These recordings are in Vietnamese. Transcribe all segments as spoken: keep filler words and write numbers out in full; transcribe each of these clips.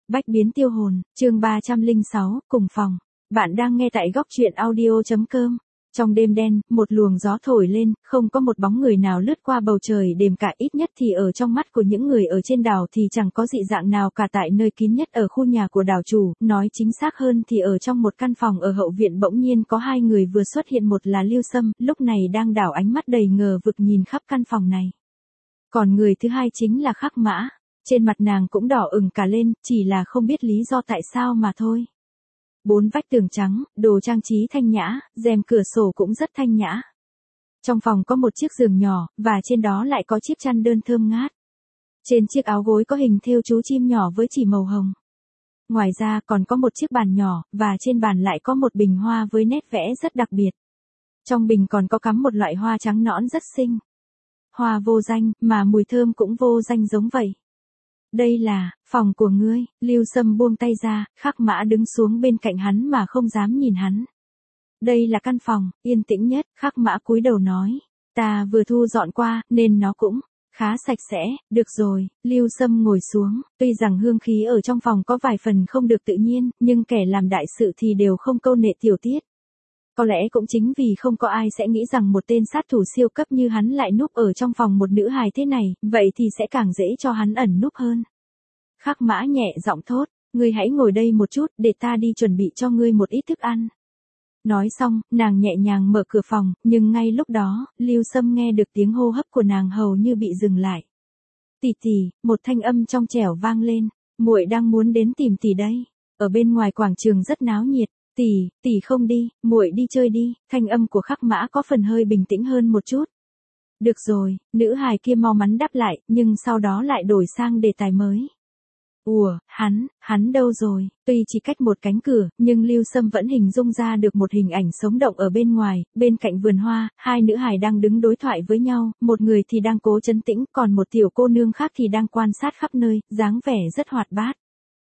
Bách biến tiêu hồn, chương ba trăm lẻ sáu, cùng phòng. Bạn đang nghe tại góc truyện audio chấm com. Trong đêm đen, một luồng gió thổi lên, không có một bóng người nào lướt qua bầu trời đêm cả, ít nhất thì ở trong mắt của những người ở trên đảo thì chẳng có dị dạng nào cả. Tại nơi kín nhất ở khu nhà của đảo chủ, nói chính xác hơn thì ở trong một căn phòng ở hậu viện bỗng nhiên có hai người vừa xuất hiện, một là Lưu Sâm, lúc này đang đảo ánh mắt đầy ngờ vực nhìn khắp căn phòng này. Còn người thứ hai chính là Khắc Mã. Trên mặt nàng cũng đỏ ửng cả lên, chỉ là không biết lý do tại sao mà thôi. Bốn vách tường trắng, đồ trang trí thanh nhã, rèm cửa sổ cũng rất thanh nhã. Trong phòng có một chiếc giường nhỏ, và trên đó lại có chiếc chăn đơn thơm ngát. Trên chiếc áo gối có hình thêu chú chim nhỏ với chỉ màu hồng. Ngoài ra còn có một chiếc bàn nhỏ, và trên bàn lại có một bình hoa với nét vẽ rất đặc biệt. Trong bình còn có cắm một loại hoa trắng nõn rất xinh. Hoa vô danh, mà mùi thơm cũng vô danh giống vậy. Đây là phòng của ngươi. Lưu Sâm buông tay ra, Khắc Mã đứng xuống bên cạnh hắn mà không dám nhìn hắn. Đây là căn phòng yên tĩnh nhất. Khắc Mã cúi đầu nói, ta vừa thu dọn qua, nên nó cũng khá sạch sẽ. Được rồi. Lưu Sâm ngồi xuống, tuy rằng hương khí ở trong phòng có vài phần không được tự nhiên, nhưng kẻ làm đại sự thì đều không câu nệ tiểu tiết. Có lẽ cũng chính vì không có ai sẽ nghĩ rằng một tên sát thủ siêu cấp như hắn lại núp ở trong phòng một nữ hài thế này, vậy thì sẽ càng dễ cho hắn ẩn núp hơn. Khắc Mã nhẹ giọng thốt, ngươi hãy ngồi đây một chút, để ta đi chuẩn bị cho ngươi một ít thức ăn. Nói xong, nàng nhẹ nhàng mở cửa phòng, nhưng ngay lúc đó, Lưu Sâm nghe được tiếng hô hấp của nàng hầu như bị dừng lại. Tỷ tỷ, một thanh âm trong trẻo vang lên, muội đang muốn đến tìm tỷ đây. Ở bên ngoài quảng trường rất náo nhiệt. Tỷ, tỷ không đi, muội đi chơi đi. Thanh âm của Khắc Mã có phần hơi bình tĩnh hơn một chút. Được rồi, nữ hài kia mau mắn đáp lại, nhưng sau đó lại đổi sang đề tài mới. Ủa, hắn, hắn đâu rồi? Tuy chỉ cách một cánh cửa, nhưng Lưu Sâm vẫn hình dung ra được một hình ảnh sống động ở bên ngoài, bên cạnh vườn hoa, hai nữ hài đang đứng đối thoại với nhau, một người thì đang cố trấn tĩnh, còn một tiểu cô nương khác thì đang quan sát khắp nơi, dáng vẻ rất hoạt bát.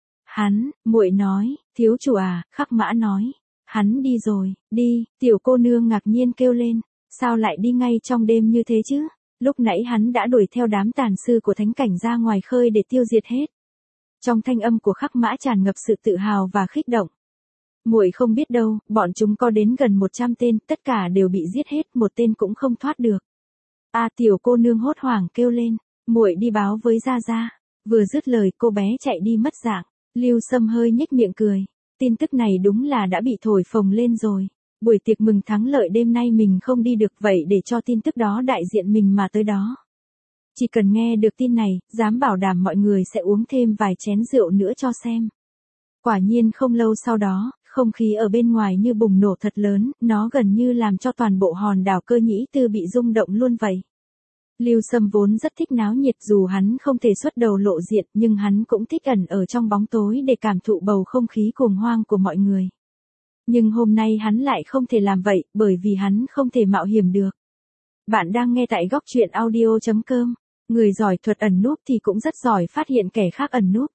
Hắn, muội nói, thiếu chủ à, Khắc Mã nói. Hắn đi rồi, đi. Tiểu cô nương ngạc nhiên kêu lên, sao lại đi ngay trong đêm như thế chứ? Lúc nãy hắn đã đuổi theo đám tàn sư của thánh cảnh ra ngoài khơi để tiêu diệt hết. Trong thanh âm của Khắc Mã tràn ngập sự tự hào và khích động. Muội không biết đâu, bọn chúng có đến gần một trăm tên, tất cả đều bị giết hết, một tên cũng không thoát được. A à, tiểu cô nương hốt hoảng kêu lên, muội đi báo với gia gia. Vừa dứt lời, cô bé chạy đi mất dạng. Lưu Sâm hơi nhếch miệng cười. Tin tức này đúng là đã bị thổi phồng lên rồi. Buổi tiệc mừng thắng lợi đêm nay mình không đi được, vậy để cho tin tức đó đại diện mình mà tới đó. Chỉ cần nghe được tin này, dám bảo đảm mọi người sẽ uống thêm vài chén rượu nữa cho xem. Quả nhiên không lâu sau đó, không khí ở bên ngoài như bùng nổ thật lớn, nó gần như làm cho toàn bộ hòn đảo Cơ Nhĩ Tư bị rung động luôn vậy. Lưu Sâm vốn rất thích náo nhiệt, dù hắn không thể xuất đầu lộ diện, nhưng hắn cũng thích ẩn ở trong bóng tối để cảm thụ bầu không khí cuồng hoang của mọi người. Nhưng hôm nay hắn lại không thể làm vậy, bởi vì hắn không thể mạo hiểm được. Bạn đang nghe tại góc truyện audio chấm com. Người giỏi thuật ẩn núp thì cũng rất giỏi phát hiện kẻ khác ẩn núp.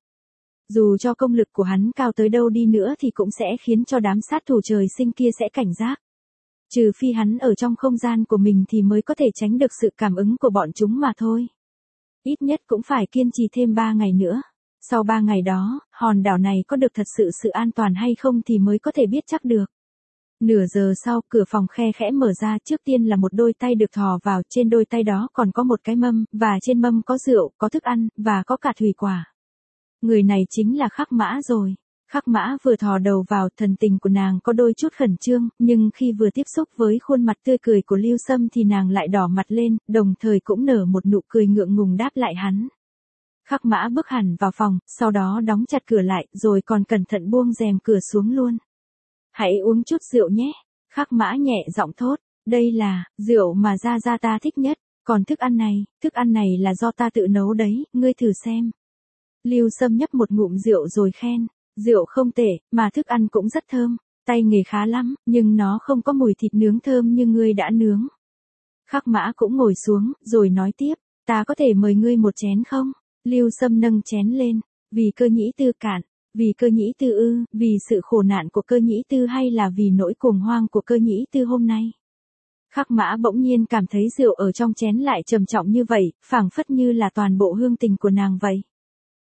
Dù cho công lực của hắn cao tới đâu đi nữa thì cũng sẽ khiến cho đám sát thủ trời sinh kia sẽ cảnh giác. Trừ phi hắn ở trong không gian của mình thì mới có thể tránh được sự cảm ứng của bọn chúng mà thôi. Ít nhất cũng phải kiên trì thêm ba ngày nữa. Sau ba ngày đó, hòn đảo này có được thật sự sự an toàn hay không thì mới có thể biết chắc được. Nửa giờ sau, cửa phòng khe khẽ mở ra, trước tiên là một đôi tay được thò vào, trên đôi tay đó còn có một cái mâm, và trên mâm có rượu, có thức ăn, và có cả thủy quả. Người này chính là Khắc Mã rồi. Khắc Mã vừa thò đầu vào, thần tình của nàng có đôi chút khẩn trương, nhưng khi vừa tiếp xúc với khuôn mặt tươi cười của Lưu Sâm thì nàng lại đỏ mặt lên, đồng thời cũng nở một nụ cười ngượng ngùng đáp lại hắn. Khắc Mã bước hẳn vào phòng, sau đó đóng chặt cửa lại, rồi còn cẩn thận buông rèm cửa xuống luôn. Hãy uống chút rượu nhé. Khắc Mã nhẹ giọng thốt, đây là rượu mà gia gia ta thích nhất, còn thức ăn này, thức ăn này là do ta tự nấu đấy, ngươi thử xem. Lưu Sâm nhấp một ngụm rượu rồi khen, rượu không tệ, mà thức ăn cũng rất thơm, tay nghề khá lắm, nhưng nó không có mùi thịt nướng thơm như ngươi đã nướng. Khắc Mã cũng ngồi xuống, rồi nói tiếp, ta có thể mời ngươi một chén không? Lưu Sâm nâng chén lên, vì Cơ Nhĩ Tư cạn. Vì Cơ Nhĩ Tư ư, vì sự khổ nạn của Cơ Nhĩ Tư hay là vì nỗi cuồng hoang của Cơ Nhĩ Tư hôm nay? Khắc Mã bỗng nhiên cảm thấy rượu ở trong chén lại trầm trọng như vậy, phảng phất như là toàn bộ hương tình của nàng vậy.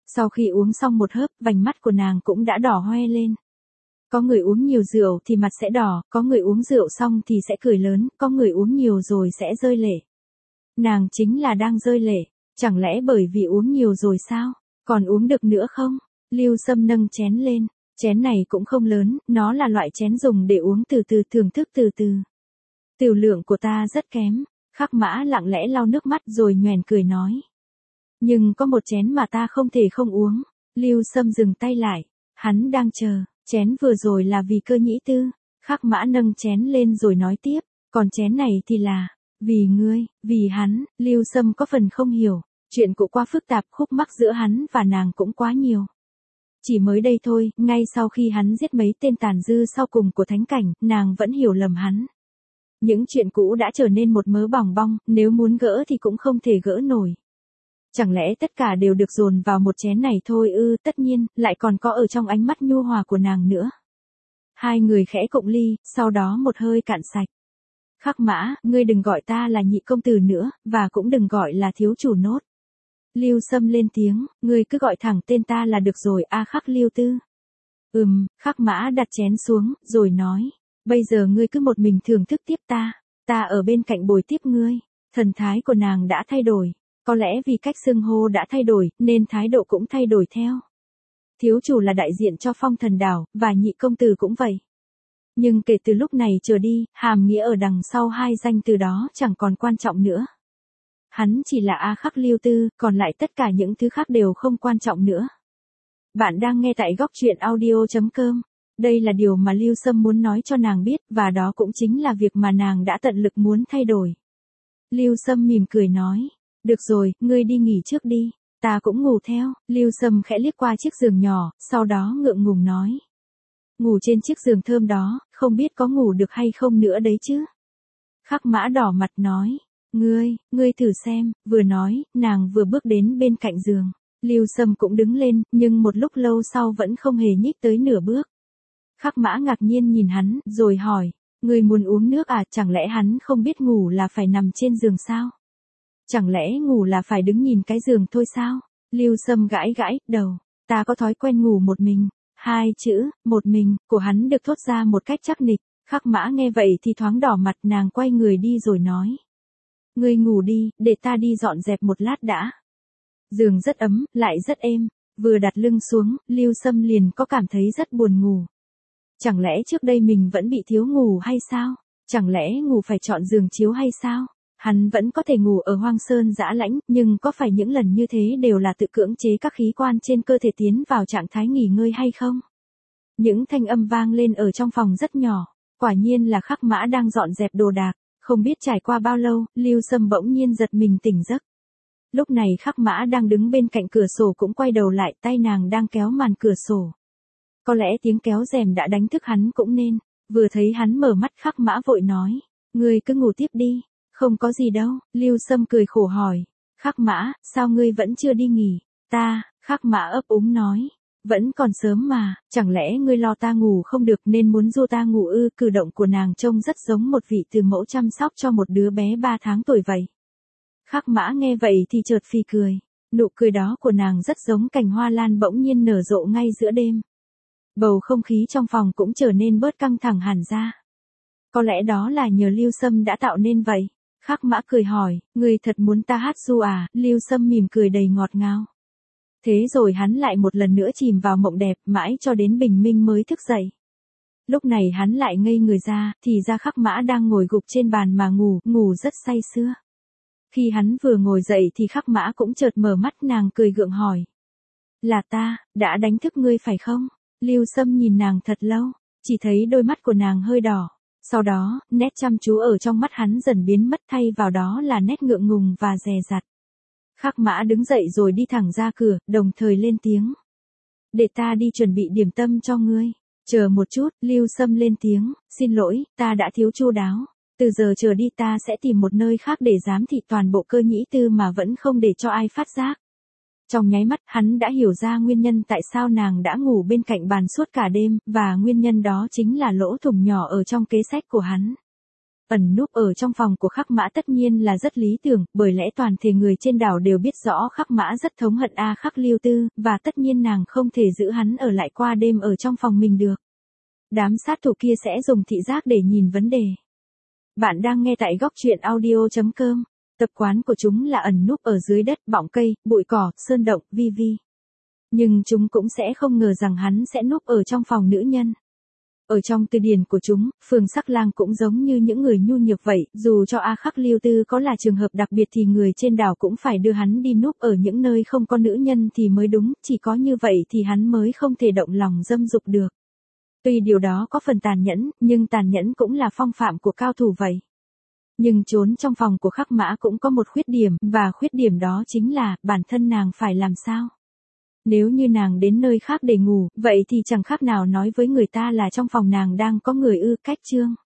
Sau khi uống xong một hớp, vành mắt của nàng cũng đã đỏ hoe lên. Có người uống nhiều rượu thì mặt sẽ đỏ, có người uống rượu xong thì sẽ cười lớn, có người uống nhiều rồi sẽ rơi lệ. Nàng chính là đang rơi lệ, chẳng lẽ bởi vì uống nhiều rồi sao, còn uống được nữa không? Lưu Sâm nâng chén lên, chén này cũng không lớn, nó là loại chén dùng để uống từ từ, thưởng thức từ từ. Tiểu lượng của ta rất kém, Khắc Mã lặng lẽ lau nước mắt rồi nhoẻn cười nói. Nhưng có một chén mà ta không thể không uống. Lưu Sâm dừng tay lại, hắn đang chờ, chén vừa rồi là vì Cơ Nhĩ Tư. Khắc Mã nâng chén lên rồi nói tiếp, còn chén này thì là, vì ngươi, vì hắn. Lưu Sâm có phần không hiểu, chuyện cũng quá phức tạp, khúc mắc giữa hắn và nàng cũng quá nhiều. Chỉ mới đây thôi, ngay sau khi hắn giết mấy tên tàn dư sau cùng của thánh cảnh, nàng vẫn hiểu lầm hắn. Những chuyện cũ đã trở nên một mớ bòng bong, nếu muốn gỡ thì cũng không thể gỡ nổi. Chẳng lẽ tất cả đều được dồn vào một chén này thôi ư? Tất nhiên, lại còn có ở trong ánh mắt nhu hòa của nàng nữa. Hai người khẽ cụng ly, sau đó một hơi cạn sạch. Khắc Mã, ngươi đừng gọi ta là nhị công tử nữa, và cũng đừng gọi là thiếu chủ nốt. Lưu Sâm lên tiếng, ngươi cứ gọi thẳng tên ta là được rồi. A Khắc Lưu Tư. Ừm, Khắc Mã đặt chén xuống, rồi nói, bây giờ ngươi cứ một mình thưởng thức tiếp ta, ta ở bên cạnh bồi tiếp ngươi. Thần thái của nàng đã thay đổi, có lẽ vì cách xưng hô đã thay đổi, nên thái độ cũng thay đổi theo. Thiếu chủ là đại diện cho Phong Thần Đảo, và nhị công tử cũng vậy. Nhưng kể từ lúc này trở đi, hàm nghĩa ở đằng sau hai danh từ đó chẳng còn quan trọng nữa. Hắn chỉ là A Khắc Lưu Tư, còn lại tất cả những thứ khác đều không quan trọng nữa. Bạn đang nghe tại góc truyện audio chấm com. Đây là điều mà Lưu Sâm muốn nói cho nàng biết, và đó cũng chính là việc mà nàng đã tận lực muốn thay đổi. Lưu Sâm mỉm cười nói, được rồi, ngươi đi nghỉ trước đi, ta cũng ngủ theo. Lưu Sâm khẽ liếc qua chiếc giường nhỏ, sau đó ngượng ngùng nói. Ngủ trên chiếc giường thơm đó, không biết có ngủ được hay không nữa đấy chứ. Khắc Mã đỏ mặt nói, ngươi, ngươi thử xem. Vừa nói, nàng vừa bước đến bên cạnh giường. Lưu Sâm cũng đứng lên, nhưng một lúc lâu sau vẫn không hề nhích tới nửa bước. Khắc Mã ngạc nhiên nhìn hắn, rồi hỏi, ngươi muốn uống nước à? Chẳng lẽ hắn không biết ngủ là phải nằm trên giường sao? Chẳng lẽ ngủ là phải đứng nhìn cái giường thôi sao? Lưu Sâm gãi gãi đầu, ta có thói quen ngủ một mình. Hai chữ, một mình, của hắn được thốt ra một cách chắc nịch. Khắc Mã nghe vậy thì thoáng đỏ mặt, nàng quay người đi rồi nói. Ngươi ngủ đi, để ta đi dọn dẹp một lát đã. Giường rất ấm, lại rất êm. Vừa đặt lưng xuống, Lưu Sâm liền có cảm thấy rất buồn ngủ. Chẳng lẽ trước đây mình vẫn bị thiếu ngủ hay sao? Chẳng lẽ ngủ phải chọn giường chiếu hay sao? Hắn vẫn có thể ngủ ở hoang sơn dã lãnh, nhưng có phải những lần như thế đều là tự cưỡng chế các khí quan trên cơ thể tiến vào trạng thái nghỉ ngơi hay không? Những thanh âm vang lên ở trong phòng rất nhỏ, quả nhiên là Khắc Mã đang dọn dẹp đồ đạc. Không biết trải qua bao lâu, Lưu Sâm bỗng nhiên giật mình tỉnh giấc. Lúc này Khắc Mã đang đứng bên cạnh cửa sổ cũng quay đầu lại, tay nàng đang kéo màn cửa sổ. Có lẽ tiếng kéo rèm đã đánh thức hắn cũng nên. Vừa thấy hắn mở mắt, Khắc Mã vội nói, ngươi cứ ngủ tiếp đi, không có gì đâu. Lưu Sâm cười khổ hỏi, Khắc Mã, sao ngươi vẫn chưa đi nghỉ? Ta, Khắc Mã ấp úng nói, vẫn còn sớm mà, chẳng lẽ ngươi lo ta ngủ không được nên muốn du ta ngủ ư? Cử động của nàng trông rất giống một vị từ mẫu chăm sóc cho một đứa bé ba tháng tuổi vậy. Khắc Mã nghe vậy thì chợt phì cười, nụ cười đó của nàng rất giống cành hoa lan bỗng nhiên nở rộ ngay giữa đêm. Bầu không khí trong phòng cũng trở nên bớt căng thẳng hẳn ra. Có lẽ đó là nhờ Lưu Sâm đã tạo nên vậy. Khắc Mã cười hỏi, ngươi thật muốn ta hát ru à? Lưu Sâm mỉm cười đầy ngọt ngào. Thế rồi hắn lại một lần nữa chìm vào mộng đẹp, mãi cho đến bình minh mới thức dậy. Lúc này hắn lại ngây người ra, thì ra Khắc Mã đang ngồi gục trên bàn mà ngủ, ngủ rất say sưa. Khi hắn vừa ngồi dậy thì Khắc Mã cũng chợt mở mắt, nàng cười gượng hỏi. Là ta, đã đánh thức ngươi phải không? Lưu Sâm nhìn nàng thật lâu, chỉ thấy đôi mắt của nàng hơi đỏ. Sau đó, nét chăm chú ở trong mắt hắn dần biến mất, thay vào đó là nét ngượng ngùng và dè dặt. Khắc Mã đứng dậy rồi đi thẳng ra cửa, đồng thời lên tiếng. Để ta đi chuẩn bị điểm tâm cho ngươi. Chờ một chút, Lưu Sâm lên tiếng, xin lỗi, ta đã thiếu chu đáo. Từ giờ trở đi ta sẽ tìm một nơi khác để giám thị toàn bộ Cơ Nhĩ Tư mà vẫn không để cho ai phát giác. Trong nháy mắt, hắn đã hiểu ra nguyên nhân tại sao nàng đã ngủ bên cạnh bàn suốt cả đêm, và nguyên nhân đó chính là lỗ thủng nhỏ ở trong kế sách của hắn. Ẩn núp ở trong phòng của Khắc Mã tất nhiên là rất lý tưởng, bởi lẽ toàn thể người trên đảo đều biết rõ Khắc Mã rất thống hận A Khắc Lưu Tư, và tất nhiên nàng không thể giữ hắn ở lại qua đêm ở trong phòng mình được. Đám sát thủ kia sẽ dùng thị giác để nhìn vấn đề. Bạn đang nghe tại góc truyện audio chấm com. Tập quán của chúng là ẩn núp ở dưới đất, bọng cây, bụi cỏ, sơn động, vi vi. Nhưng chúng cũng sẽ không ngờ rằng hắn sẽ núp ở trong phòng nữ nhân. Ở trong từ điển của chúng, Phường Sắc Lang cũng giống như những người nhu nhược vậy, dù cho A Khắc Lưu Tư có là trường hợp đặc biệt thì người trên đảo cũng phải đưa hắn đi núp ở những nơi không có nữ nhân thì mới đúng, chỉ có như vậy thì hắn mới không thể động lòng dâm dục được. Tuy điều đó có phần tàn nhẫn, nhưng tàn nhẫn cũng là phong phạm của cao thủ vậy. Nhưng trốn trong phòng của Khắc Mã cũng có một khuyết điểm, và khuyết điểm đó chính là, bản thân nàng phải làm sao? Nếu như nàng đến nơi khác để ngủ, vậy thì chẳng khác nào nói với người ta là trong phòng nàng đang có người ư, cách chương.